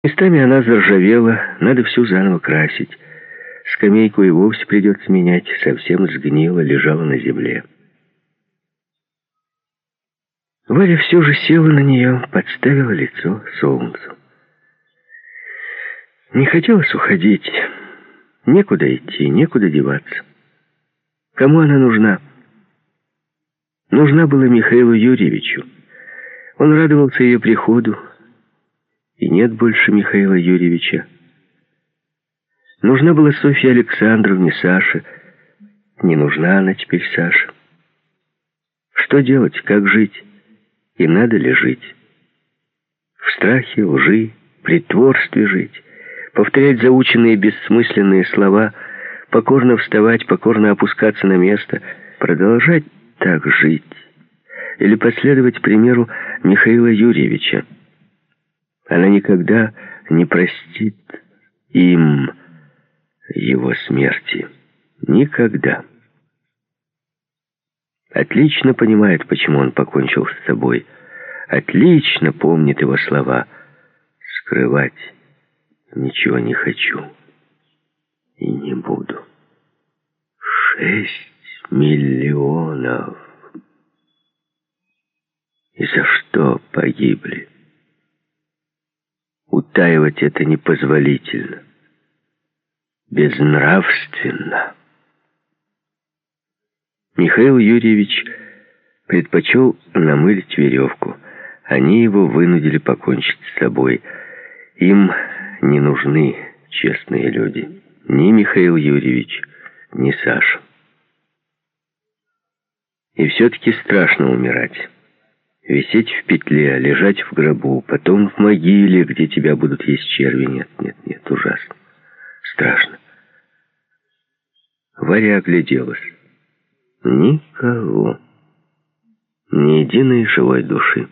Местами она заржавела, надо всю заново красить. Скамейку и вовсе придется менять, совсем сгнила, лежала на земле. Варя все же села на нее, подставила лицо солнцу. Не хотелось уходить. Некуда идти, некуда деваться. Кому она нужна? Нужна была Михаилу Юрьевичу. Он радовался ее приходу. И нет больше Михаила Юрьевича. Нужна была Софья Александровне, Саше. Не нужна она теперь Саше. Что делать, как жить? И надо ли жить? В страхе, лжи, притворстве жить? Повторять заученные бессмысленные слова, покорно вставать, покорно опускаться на место, продолжать так жить? Или последовать примеру Михаила Юрьевича? Она никогда не простит им его смерти. Никогда. Отлично понимает, почему он покончил с собой. Отлично помнит его слова. Скрывать ничего не хочу и не буду. 6 миллионов. И за что погибли? Утаивать это непозволительно. Безнравственно. Михаил Юрьевич предпочел намылить веревку. Они его вынудили покончить с собой. Им не нужны честные люди. Ни Михаил Юрьевич, ни Саша. И все-таки страшно умирать. Висеть в петле, лежать в гробу, потом в могиле, где тебя будут есть черви. Нет, ужасно. Страшно. Варя огляделась. Никого. Ни единой живой души.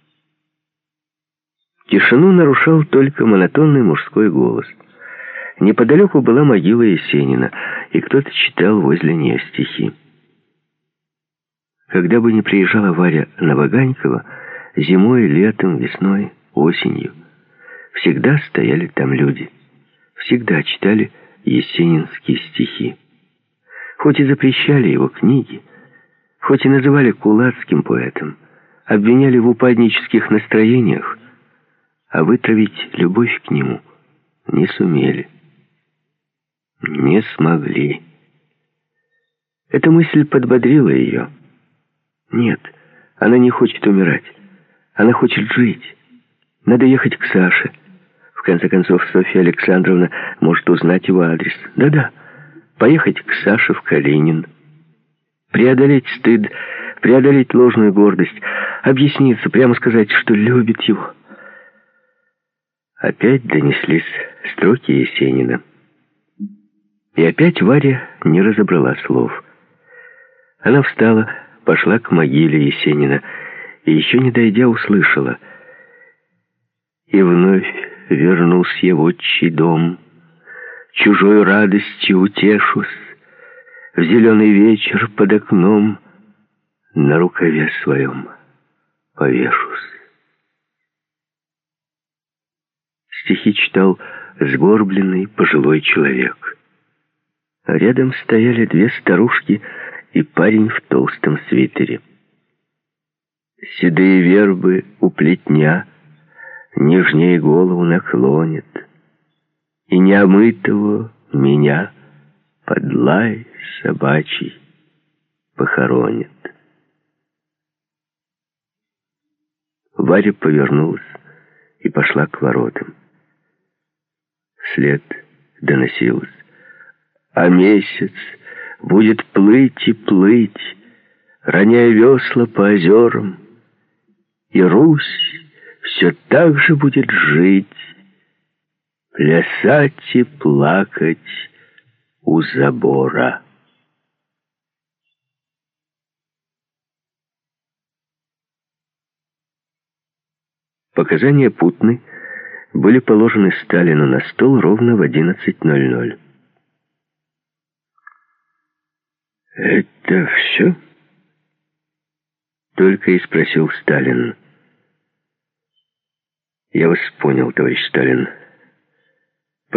Тишину нарушал только монотонный мужской голос. Неподалеку была могила Есенина, и кто-то читал возле нее стихи. Когда бы ни приезжала Варя на Ваганькова, зимой, летом, весной, осенью, всегда стояли там люди. Всегда читали есенинские стихи. Хоть и запрещали его книги, хоть и называли кулацким поэтом, обвиняли в упаднических настроениях, а вытравить любовь к нему не сумели. Не смогли. Эта мысль подбодрила ее. Нет, она не хочет умирать. Она хочет жить. Надо ехать к Саше. В конце концов, Софья Александровна может узнать его адрес. Да-да, поехать к Саше в Калинин. Преодолеть стыд, преодолеть ложную гордость, объясниться, прямо сказать, что любит его. Опять донеслись строки Есенина. И опять Варя не разобрала слов. Она встала, пошла к могиле Есенина и, еще не дойдя, услышала: «И вновь вернулся я в отчий дом, чужой радостью утешусь, в зеленый вечер под окном на рукаве своем повешусь». Стихи читал сгорбленный пожилой человек. А рядом стояли две старушки и парень в толстом свитере. Седые вербы у плетня нежнее голову наклонят, и неомытого меня под лай собачий похоронят. Варя повернулась и пошла к воротам. Вслед доносилось: а месяц будет плыть и плыть, роняя весла по озерам, и Русь все так же будет жить, плясать и плакать у забора. Показания Путной были положены Сталину на стол ровно в 11:00. «Это все?» — только и спросил Сталин. «Я вас понял, товарищ Сталин»,